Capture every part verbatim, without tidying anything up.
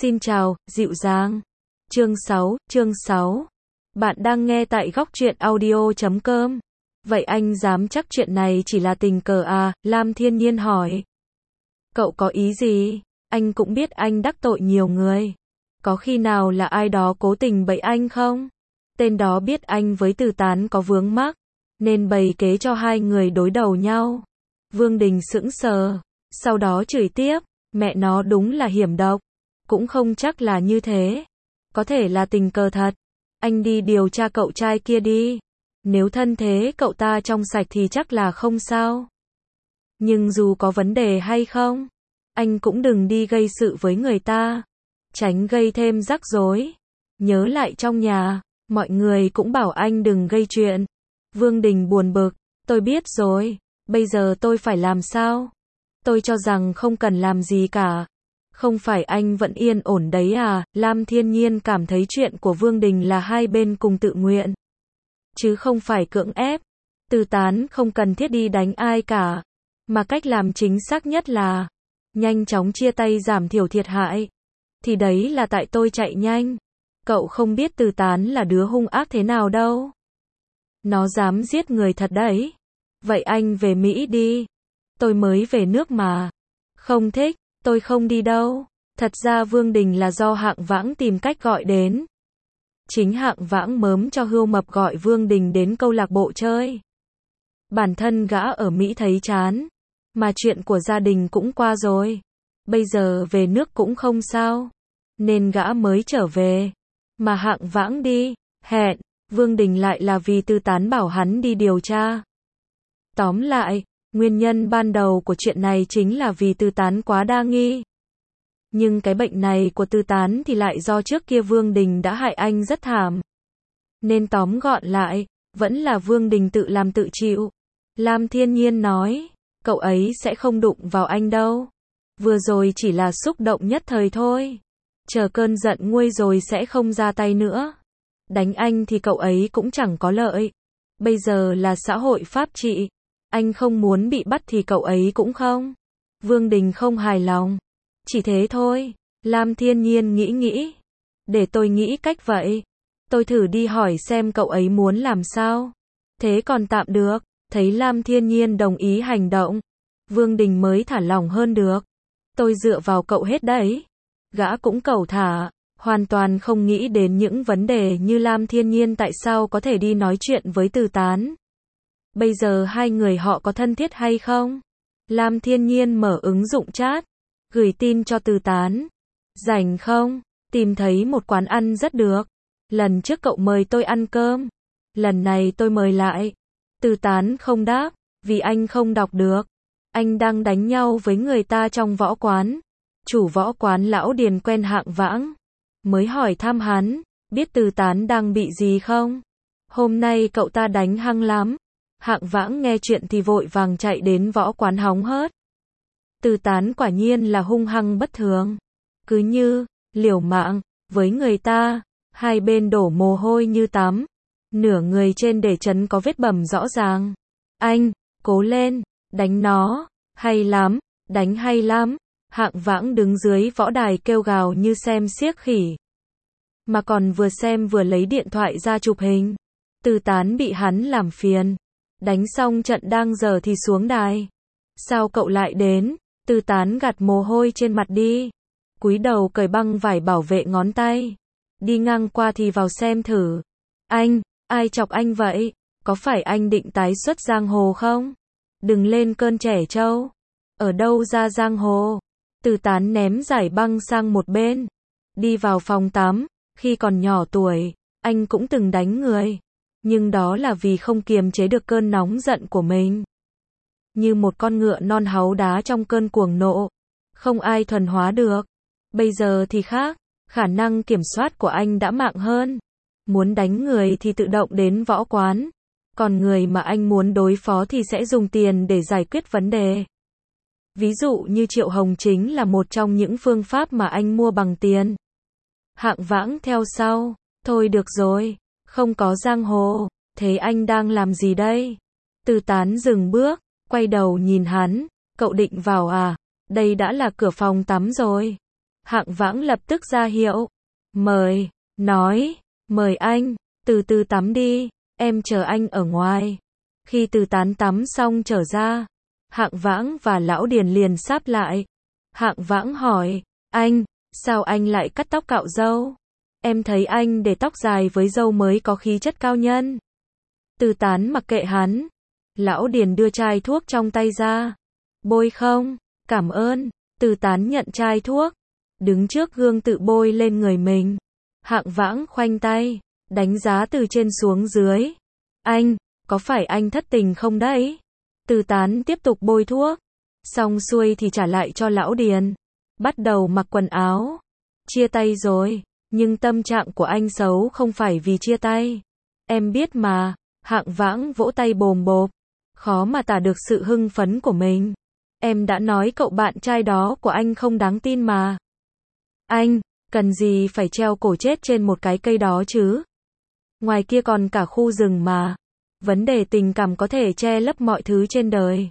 Xin chào, dịu dàng. Chương sáu, chương sáu. Bạn đang nghe tại góc truyện audio chấm com. Vậy anh dám chắc chuyện này chỉ là tình cờ à? Lam Thiên Nhiên hỏi. Cậu có ý gì? Anh cũng biết anh đắc tội nhiều người. Có khi nào là ai đó cố tình bẫy anh không? Tên đó biết anh với Từ Tán có vướng mắc, nên bày kế cho hai người đối đầu nhau. Vương Đình sững sờ, sau đó chửi tiếp, mẹ nó đúng là hiểm độc. Cũng không chắc là như thế. Có thể là tình cờ thật. Anh đi điều tra cậu trai kia đi. Nếu thân thế cậu ta trong sạch thì chắc là không sao. Nhưng dù có vấn đề hay không, anh cũng đừng đi gây sự với người ta. Tránh gây thêm rắc rối. Nhớ lại trong nhà, mọi người cũng bảo anh đừng gây chuyện. Vương Đình buồn bực, tôi biết rồi, bây giờ tôi phải làm sao? Tôi cho rằng không cần làm gì cả. Không phải anh vẫn yên ổn đấy à? Lam Thiên Nhiên cảm thấy chuyện của Vương Đình là hai bên cùng tự nguyện, chứ không phải cưỡng ép. Từ Tán không cần thiết đi đánh ai cả, mà cách làm chính xác nhất là nhanh chóng chia tay giảm thiểu thiệt hại. Thì đấy là tại tôi chạy nhanh. Cậu không biết Từ Tán là đứa hung ác thế nào đâu. Nó dám giết người thật đấy. Vậy anh về Mỹ đi. Tôi mới về nước mà. Không thích, tôi không đi đâu. Thật ra Vương Đình là do Hạng Vãng tìm cách gọi đến. Chính Hạng Vãng mớm cho Hưu Mập gọi Vương Đình đến câu lạc bộ chơi. Bản thân gã ở Mỹ thấy chán, mà chuyện của gia đình cũng qua rồi. Bây giờ về nước cũng không sao, nên gã mới trở về. Mà Hạng Vãng đi hẹn Vương Đình lại là vì Từ Tán bảo hắn đi điều tra. Tóm lại, nguyên nhân ban đầu của chuyện này chính là vì Từ Tán quá đa nghi. Nhưng cái bệnh này của Từ Tán thì lại do trước kia Vương Đình đã hại anh rất thảm. Nên tóm gọn lại, vẫn là Vương Đình tự làm tự chịu. Lam Thiên Nhiên nói, cậu ấy sẽ không đụng vào anh đâu. Vừa rồi chỉ là xúc động nhất thời thôi. Chờ cơn giận nguôi rồi sẽ không ra tay nữa. Đánh anh thì cậu ấy cũng chẳng có lợi. Bây giờ là xã hội pháp trị. Anh không muốn bị bắt thì cậu ấy cũng không. Vương Đình không hài lòng. Chỉ thế thôi. Lam Thiên Nhiên nghĩ nghĩ. Để tôi nghĩ cách vậy. Tôi thử đi hỏi xem cậu ấy muốn làm sao. Thế còn tạm được. Thấy Lam Thiên Nhiên đồng ý hành động, Vương Đình mới thả lỏng hơn được. Tôi dựa vào cậu hết đấy. Gã cũng cẩu thả, hoàn toàn không nghĩ đến những vấn đề như Lam Thiên Nhiên tại sao có thể đi nói chuyện với Từ Tán. Bây giờ hai người họ có thân thiết hay không? Lam Thiên Nhiên mở ứng dụng chat, gửi tin cho Từ Tán. Rảnh không? Tìm thấy một quán ăn rất được. Lần trước cậu mời tôi ăn cơm. Lần này tôi mời lại. Từ Tán không đáp, vì anh không đọc được. Anh đang đánh nhau với người ta trong võ quán. Chủ võ quán lão Điền quen Hạng Vãng. Mới hỏi thăm hắn, biết Từ Tán đang bị gì không? Hôm nay cậu ta đánh hăng lắm. Hạng Vãng nghe chuyện thì vội vàng chạy đến võ quán hóng hớt. Từ Tán quả nhiên là hung hăng bất thường. Cứ như, liều mạng, với người ta, hai bên đổ mồ hôi như tắm. Nửa người trên để trấn có vết bầm rõ ràng. Anh, cố lên, đánh nó, hay lắm, đánh hay lắm. Hạng Vãng đứng dưới võ đài kêu gào như xem xiếc khỉ. Mà còn vừa xem vừa lấy điện thoại ra chụp hình. Từ Tán bị hắn làm phiền. Đánh xong trận đang dở thì xuống đài. Sao cậu lại đến? Từ Tán gạt mồ hôi trên mặt đi. Cúi đầu cởi băng vải bảo vệ ngón tay. Đi ngang qua thì vào xem thử. Anh, ai chọc anh vậy? Có phải anh định tái xuất giang hồ không? Đừng lên cơn trẻ trâu. Ở đâu ra giang hồ? Từ Tán ném giải băng sang một bên. Đi vào phòng tắm. Khi còn nhỏ tuổi, anh cũng từng đánh người. Nhưng đó là vì không kiềm chế được cơn nóng giận của mình. Như một con ngựa non háu đá trong cơn cuồng nộ. Không ai thuần hóa được. Bây giờ thì khác. Khả năng kiểm soát của anh đã mạnh hơn. Muốn đánh người thì tự động đến võ quán. Còn người mà anh muốn đối phó thì sẽ dùng tiền để giải quyết vấn đề. Ví dụ như Triệu Hồng chính là một trong những phương pháp mà anh mua bằng tiền. Hạng Vãng theo sau. Thôi được rồi. Không có giang hồ. Thế anh đang làm gì đây? Từ Tán dừng bước. Quay đầu nhìn hắn. Cậu định vào à? Đây đã là cửa phòng tắm rồi. Hạng Vãng lập tức ra hiệu. Mời, nói, mời anh, từ từ tắm đi, em chờ anh ở ngoài. Khi Từ Tán tắm xong trở ra, Hạng Vãng và Lão Điền liền sáp lại. Hạng Vãng hỏi, anh, sao anh lại cắt tóc cạo râu? Em thấy anh để tóc dài với râu mới có khí chất cao nhân. Từ Tán mặc kệ hắn. Lão Điền đưa chai thuốc trong tay ra. Bôi không? Cảm ơn. Từ Tán nhận chai thuốc, đứng trước gương tự bôi lên người mình. Hạng Vãng khoanh tay, đánh giá từ trên xuống dưới. Anh, có phải anh thất tình không đấy? Từ Tán tiếp tục bôi thuốc, xong xuôi thì trả lại cho Lão Điền. Bắt đầu mặc quần áo. Chia tay rồi, nhưng tâm trạng của anh xấu không phải vì chia tay. Em biết mà. Hạng Vãng vỗ tay bồm bộp, khó mà tả được sự hưng phấn của mình. Em đã nói cậu bạn trai đó của anh không đáng tin mà. Anh, cần gì phải treo cổ chết trên một cái cây đó chứ? Ngoài kia còn cả khu rừng mà. Vấn đề tình cảm có thể che lấp mọi thứ trên đời.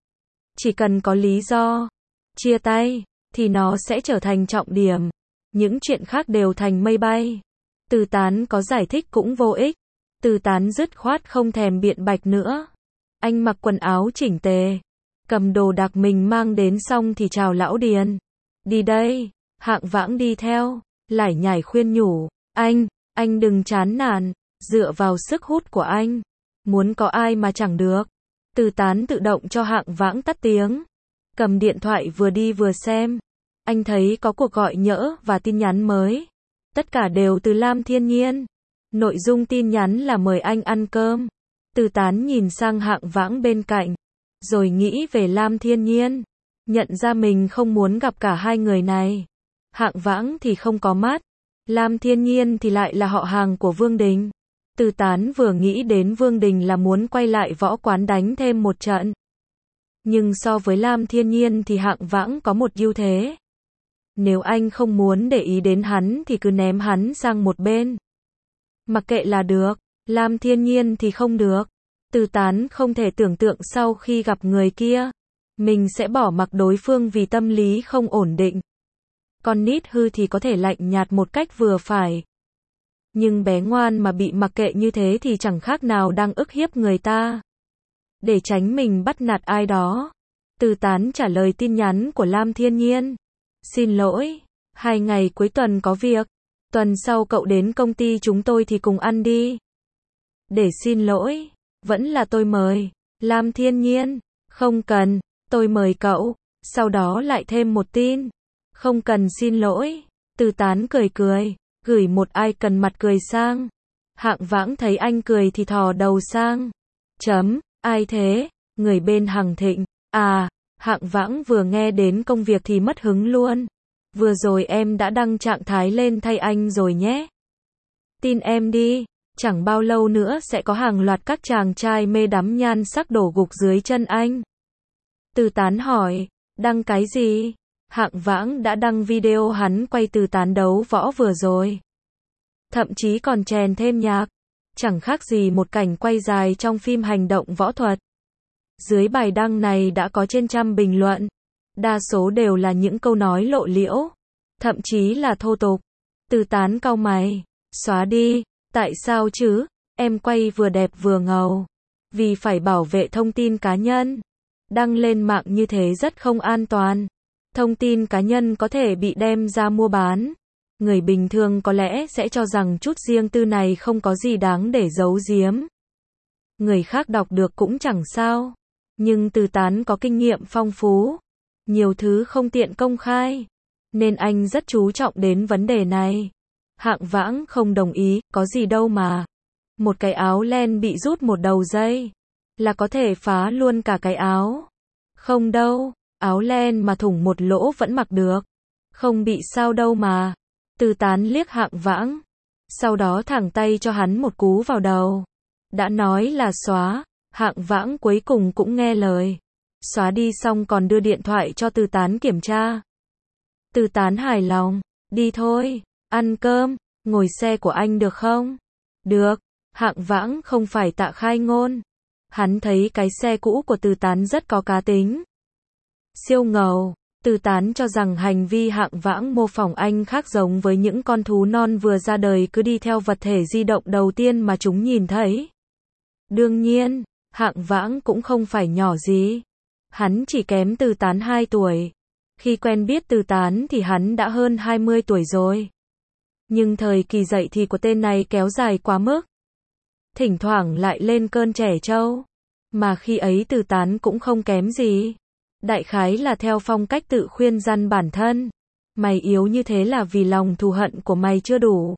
Chỉ cần có lý do chia tay, thì nó sẽ trở thành trọng điểm. Những chuyện khác đều thành mây bay. Từ Tán có giải thích cũng vô ích. Từ Tán dứt khoát không thèm biện bạch nữa. Anh mặc quần áo chỉnh tề, cầm đồ đạc mình mang đến xong thì chào Lão Điền. Đi đây. Hạng Vãng đi theo, lải nhải khuyên nhủ. Anh, anh đừng chán nản, dựa vào sức hút của anh. Muốn có ai mà chẳng được. Từ Tán tự động cho Hạng Vãng tắt tiếng. Cầm điện thoại vừa đi vừa xem. Anh thấy có cuộc gọi nhỡ và tin nhắn mới. Tất cả đều từ Lam Thiên Nhiên. Nội dung tin nhắn là mời anh ăn cơm. Từ Tán nhìn sang Hạng Vãng bên cạnh, rồi nghĩ về Lam Thiên Nhiên. Nhận ra mình không muốn gặp cả hai người này. Hạng Vãng thì không có mắt. Lam Thiên Nhiên thì lại là họ hàng của Vương Đình. Từ Tán vừa nghĩ đến Vương Đình là muốn quay lại võ quán đánh thêm một trận. Nhưng so với Lam Thiên Nhiên thì Hạng Vãng có một ưu thế. Nếu anh không muốn để ý đến hắn thì cứ ném hắn sang một bên. Mặc kệ là được. Lam Thiên Nhiên thì không được. Từ Tán không thể tưởng tượng sau khi gặp người kia, mình sẽ bỏ mặc đối phương vì tâm lý không ổn định. Con nít hư thì có thể lạnh nhạt một cách vừa phải. Nhưng bé ngoan mà bị mặc kệ như thế thì chẳng khác nào đang ức hiếp người ta. Để tránh mình bắt nạt ai đó, Từ Tán trả lời tin nhắn của Lam Thiên Nhiên. Xin lỗi, hai ngày cuối tuần có việc. Tuần sau cậu đến công ty chúng tôi thì cùng ăn đi. Để xin lỗi, vẫn là tôi mời. Lam Thiên Nhiên, không cần, tôi mời cậu. Sau đó lại thêm một tin. Không cần xin lỗi. Từ Tán cười cười, gửi một icon mặt cười sang. Hạng Vãng thấy anh cười thì thò đầu sang. Chấm, ai thế? Người bên Hằng Thịnh. À, Hạng Vãng vừa nghe đến công việc thì mất hứng luôn. Vừa rồi em đã đăng trạng thái lên thay anh rồi nhé. Tin em đi, chẳng bao lâu nữa sẽ có hàng loạt các chàng trai mê đắm nhan sắc đổ gục dưới chân anh. Từ Tán hỏi, đăng cái gì? Hạng Vãng đã đăng video hắn quay Từ Tán đấu võ vừa rồi. Thậm chí còn chèn thêm nhạc. Chẳng khác gì một cảnh quay dài trong phim hành động võ thuật. Dưới bài đăng này đã có trên trăm bình luận. Đa số đều là những câu nói lộ liễu. Thậm chí là thô tục. Từ Tán cau mày. Xóa đi. Tại sao chứ? Em quay vừa đẹp vừa ngầu. Vì phải bảo vệ thông tin cá nhân. Đăng lên mạng như thế rất không an toàn. Thông tin cá nhân có thể bị đem ra mua bán. Người bình thường có lẽ sẽ cho rằng chút riêng tư này không có gì đáng để giấu giếm. Người khác đọc được cũng chẳng sao. Nhưng Từ Tán có kinh nghiệm phong phú. Nhiều thứ không tiện công khai. Nên anh rất chú trọng đến vấn đề này. Hạng Vãng không đồng ý, có gì đâu mà. Một cái áo len bị rút một đầu dây. Là có thể phá luôn cả cái áo. Không đâu, áo len mà thủng một lỗ vẫn mặc được. Không bị sao đâu mà. Từ Tán liếc Hạng Vãng. Sau đó thẳng tay cho hắn một cú vào đầu. Đã nói là xóa. Hạng Vãng cuối cùng cũng nghe lời. Xóa đi xong còn đưa điện thoại cho Từ Tán kiểm tra. Từ Tán hài lòng. Đi thôi, ăn cơm, ngồi xe của anh được không? Được. Hạng Vãng không phải Tạ Khai Ngôn. Hắn thấy cái xe cũ của Từ Tán rất có cá tính. Siêu ngầu. Từ Tán cho rằng hành vi Hạng Vãng mô phỏng anh khác giống với những con thú non vừa ra đời cứ đi theo vật thể di động đầu tiên mà chúng nhìn thấy. Đương nhiên, Hạng Vãng cũng không phải nhỏ gì. Hắn chỉ kém Từ Tán hai tuổi. Khi quen biết Từ Tán thì hắn đã hơn hai mươi tuổi rồi. Nhưng thời kỳ dậy thì của tên này kéo dài quá mức. Thỉnh thoảng lại lên cơn trẻ trâu. Mà khi ấy Từ Tán cũng không kém gì. Đại khái là theo phong cách tự khuyên răn bản thân. Mày yếu như thế là vì lòng thù hận của mày chưa đủ.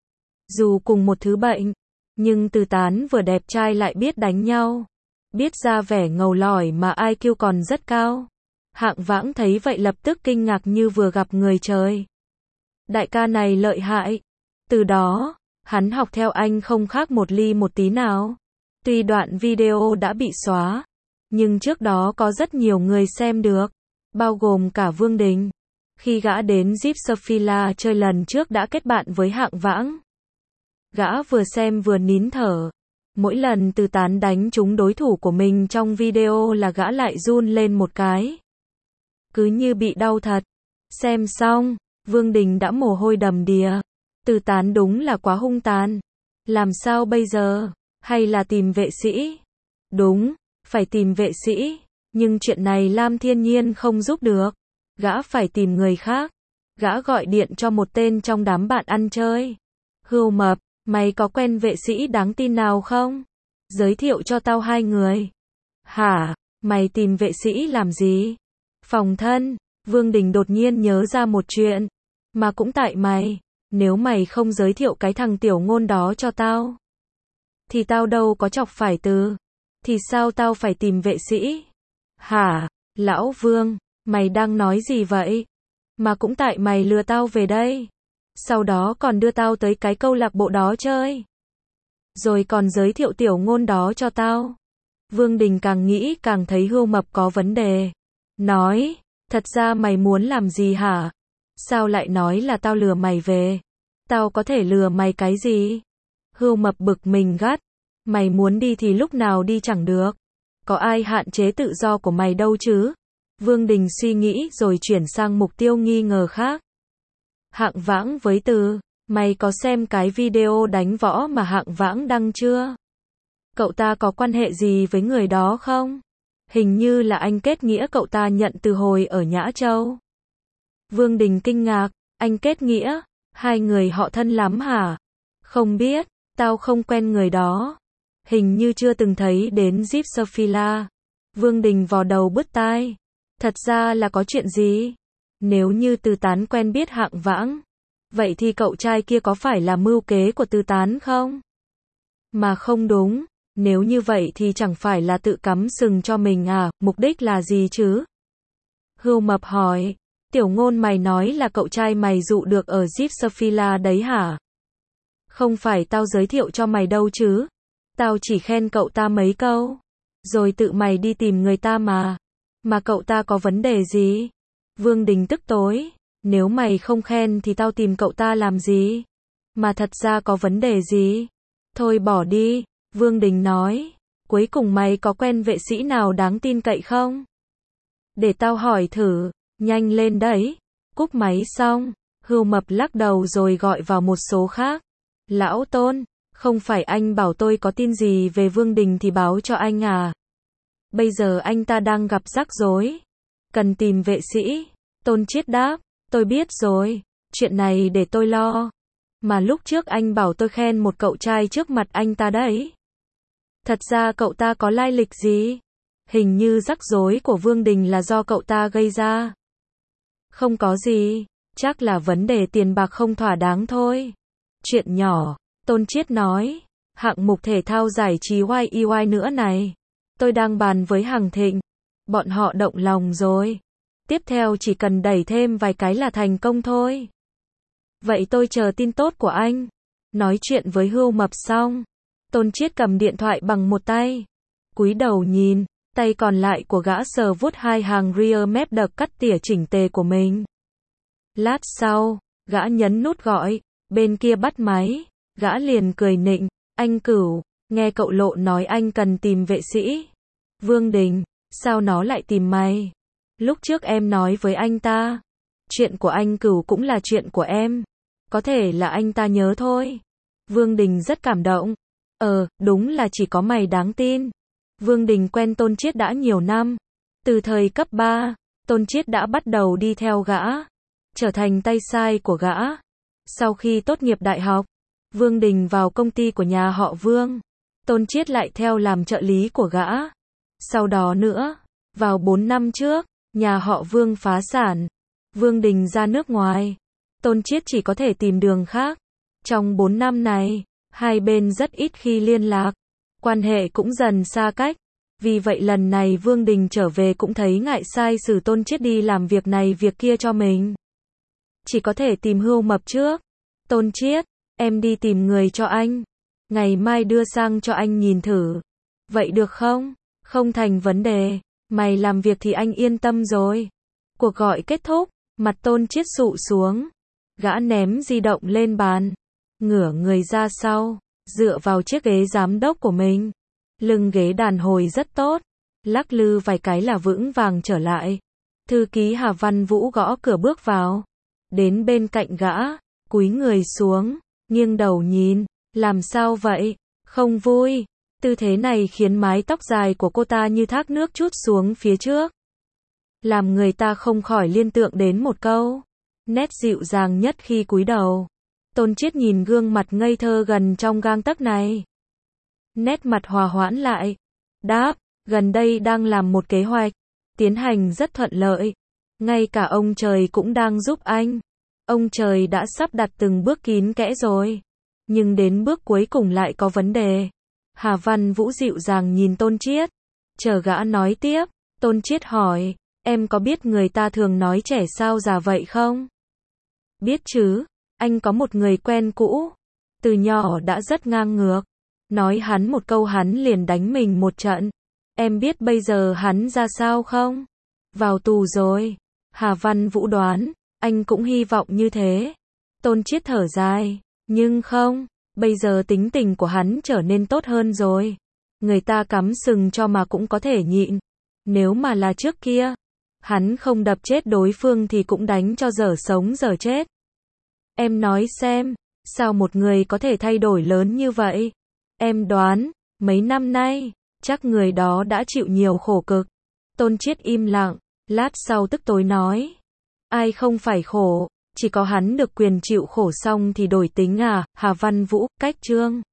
Dù cùng một thứ bệnh, nhưng Từ Tán vừa đẹp trai lại biết đánh nhau. Biết ra vẻ ngầu lỏi mà i kiu còn rất cao. Hạng Vãng thấy vậy lập tức kinh ngạc như vừa gặp người trời. Đại ca này lợi hại. Từ đó, hắn học theo anh không khác một ly một tí nào. Tuy đoạn video đã bị xóa, nhưng trước đó có rất nhiều người xem được, bao gồm cả Vương Đình. Khi gã đến Zipsophilia chơi lần trước đã kết bạn với Hạng Vãng. Gã vừa xem vừa nín thở. Mỗi lần Từ Tán đánh trúng đối thủ của mình trong video là gã lại run lên một cái. Cứ như bị đau thật. Xem xong, Vương Đình đã mồ hôi đầm đìa. Từ Tán đúng là quá hung tàn. Làm sao bây giờ? Hay là tìm vệ sĩ? Đúng, phải tìm vệ sĩ. Nhưng chuyện này Lam Thiên Nhiên không giúp được. Gã phải tìm người khác. Gã gọi điện cho một tên trong đám bạn ăn chơi. Hưu Mập, mày có quen vệ sĩ đáng tin nào không? Giới thiệu cho tao hai người. Hả? Mày tìm vệ sĩ làm gì? Phòng thân. Vương Đình đột nhiên nhớ ra một chuyện. Mà cũng tại mày. Nếu mày không giới thiệu cái thằng tiểu ngôn đó cho tao, thì tao đâu có chọc phải Từ. Thì sao tao phải tìm vệ sĩ? Hả? Lão Vương, mày đang nói gì vậy? Mà cũng tại mày lừa tao về đây. Sau đó còn đưa tao tới cái câu lạc bộ đó chơi. Rồi còn giới thiệu tiểu ngôn đó cho tao. Vương Đình càng nghĩ càng thấy Hưu Mập có vấn đề. Nói, thật ra mày muốn làm gì hả? Sao lại nói là tao lừa mày về? Tao có thể lừa mày cái gì? Hưu Mập bực mình gắt. Mày muốn đi thì lúc nào đi chẳng được. Có ai hạn chế tự do của mày đâu chứ? Vương Đình suy nghĩ rồi chuyển sang mục tiêu nghi ngờ khác. Hạng Vãng với Từ, mày có xem cái video đánh võ mà Hạng Vãng đăng chưa? Cậu ta có quan hệ gì với người đó không? Hình như là anh kết nghĩa cậu ta nhận từ hồi ở Nhã Châu. Vương Đình kinh ngạc, anh kết nghĩa? Hai người họ thân lắm hả? Không biết, tao không quen người đó. Hình như chưa từng thấy đến Zipsophilia. Vương Đình vò đầu bứt tai. Thật ra là có chuyện gì? Nếu như Từ Tán quen biết Hạng Vãng, vậy thì cậu trai kia có phải là mưu kế của Từ Tán không? Mà không đúng, nếu như vậy thì chẳng phải là tự cắm sừng cho mình à, mục đích là gì chứ? Hưu Mập hỏi, tiểu ngôn mày nói là cậu trai mày dụ được ở Zipsophilia đấy hả? Không phải tao giới thiệu cho mày đâu chứ? Tao chỉ khen cậu ta mấy câu. Rồi tự mày đi tìm người ta mà. Mà cậu ta có vấn đề gì? Vương Đình tức tối. Nếu mày không khen thì tao tìm cậu ta làm gì? Mà thật ra có vấn đề gì? Thôi bỏ đi. Vương Đình nói. Cuối cùng mày có quen vệ sĩ nào đáng tin cậy không? Để tao hỏi thử. Nhanh lên đấy. Cúp máy xong. Hưu Mập lắc đầu rồi gọi vào một số khác. Lão Tôn, không phải anh bảo tôi có tin gì về Vương Đình thì báo cho anh à? Bây giờ anh ta đang gặp rắc rối. Cần tìm vệ sĩ. Tôn Chiết đáp, tôi biết rồi. Chuyện này để tôi lo. Mà lúc trước anh bảo tôi khen một cậu trai trước mặt anh ta đấy. Thật ra cậu ta có lai lịch gì? Hình như rắc rối của Vương Đình là do cậu ta gây ra. Không có gì. Chắc là vấn đề tiền bạc không thỏa đáng thôi. Chuyện nhỏ. Tôn Chiết nói. Hạng mục thể thao giải trí Y E Y nữa này. Tôi đang bàn với Hằng Thịnh. Bọn họ động lòng rồi. Tiếp theo chỉ cần đẩy thêm vài cái là thành công thôi. Vậy tôi chờ tin tốt của anh. Nói chuyện với Hưu Mập xong. Tôn Chiết cầm điện thoại bằng một tay. Cúi đầu nhìn. Tay còn lại của gã sờ vuốt hai hàng rear mép đập cắt tỉa chỉnh tề của mình. Lát sau, gã nhấn nút gọi. Bên kia bắt máy. Gã liền cười nịnh. Anh Cửu, nghe cậu Lộ nói anh cần tìm vệ sĩ. Vương Đình, sao nó lại tìm mày? Lúc trước em nói với anh ta, chuyện của anh Cửu cũng là chuyện của em. Có thể là anh ta nhớ thôi. Vương Đình rất cảm động. Ờ, đúng là chỉ có mày đáng tin. Vương Đình quen Tôn Chiết đã nhiều năm. Từ thời cấp ba, Tôn Chiết đã bắt đầu đi theo gã, trở thành tay sai của gã. Sau khi tốt nghiệp đại học, Vương Đình vào công ty của nhà họ Vương. Tôn Chiết lại theo làm trợ lý của gã. Sau đó nữa, vào bốn năm trước, nhà họ Vương phá sản. Vương Đình ra nước ngoài. Tôn Chiết chỉ có thể tìm đường khác. Trong bốn năm này, hai bên rất ít khi liên lạc. Quan hệ cũng dần xa cách. Vì vậy lần này Vương Đình trở về cũng thấy ngại sai sử Tôn Chiết đi làm việc này việc kia cho mình. Chỉ có thể tìm Hưu Mập trước. Tôn Chiết, em đi tìm người cho anh. Ngày mai đưa sang cho anh nhìn thử. Vậy được không? Không thành vấn đề. Mày làm việc thì anh yên tâm rồi. Cuộc gọi kết thúc, mặt Tôn Chiết sụ xuống. Gã ném di động lên bàn. Ngửa người ra sau, dựa vào chiếc ghế giám đốc của mình. Lưng ghế đàn hồi rất tốt. Lắc lư vài cái là vững vàng trở lại. Thư ký Hà Văn Vũ gõ cửa bước vào. Đến bên cạnh gã, cúi người xuống, nghiêng đầu nhìn. Làm sao vậy? Không vui. Tư thế này khiến mái tóc dài của cô ta như thác nước trút xuống phía trước. Làm người ta không khỏi liên tưởng đến một câu. Nét dịu dàng nhất khi cúi đầu. Tôn Chiết nhìn gương mặt ngây thơ gần trong gang tấc này. Nét mặt hòa hoãn lại. Đáp, gần đây đang làm một kế hoạch. Tiến hành rất thuận lợi. Ngay cả ông trời cũng đang giúp anh. Ông trời đã sắp đặt từng bước kín kẽ rồi. Nhưng đến bước cuối cùng lại có vấn đề. Hà Văn Vũ dịu dàng nhìn Tôn Chiết. Chờ gã nói tiếp. Tôn Chiết hỏi, em có biết người ta thường nói trẻ sao già vậy không? Biết chứ, anh có một người quen cũ. Từ nhỏ đã rất ngang ngược. Nói hắn một câu hắn liền đánh mình một trận. Em biết bây giờ hắn ra sao không? Vào tù rồi. Hà Văn Vũ đoán, anh cũng hy vọng như thế. Tôn Chiết thở dài, nhưng không, bây giờ tính tình của hắn trở nên tốt hơn rồi. Người ta cắm sừng cho mà cũng có thể nhịn. Nếu mà là trước kia, hắn không đập chết đối phương thì cũng đánh cho dở sống dở chết. Em nói xem, sao một người có thể thay đổi lớn như vậy? Em đoán, mấy năm nay, chắc người đó đã chịu nhiều khổ cực. Tôn Chiết im lặng, lát sau tức tối nói. Ai không phải khổ, chỉ có hắn được quyền chịu khổ xong thì đổi tính à? Hà Văn Vũ, cách chương.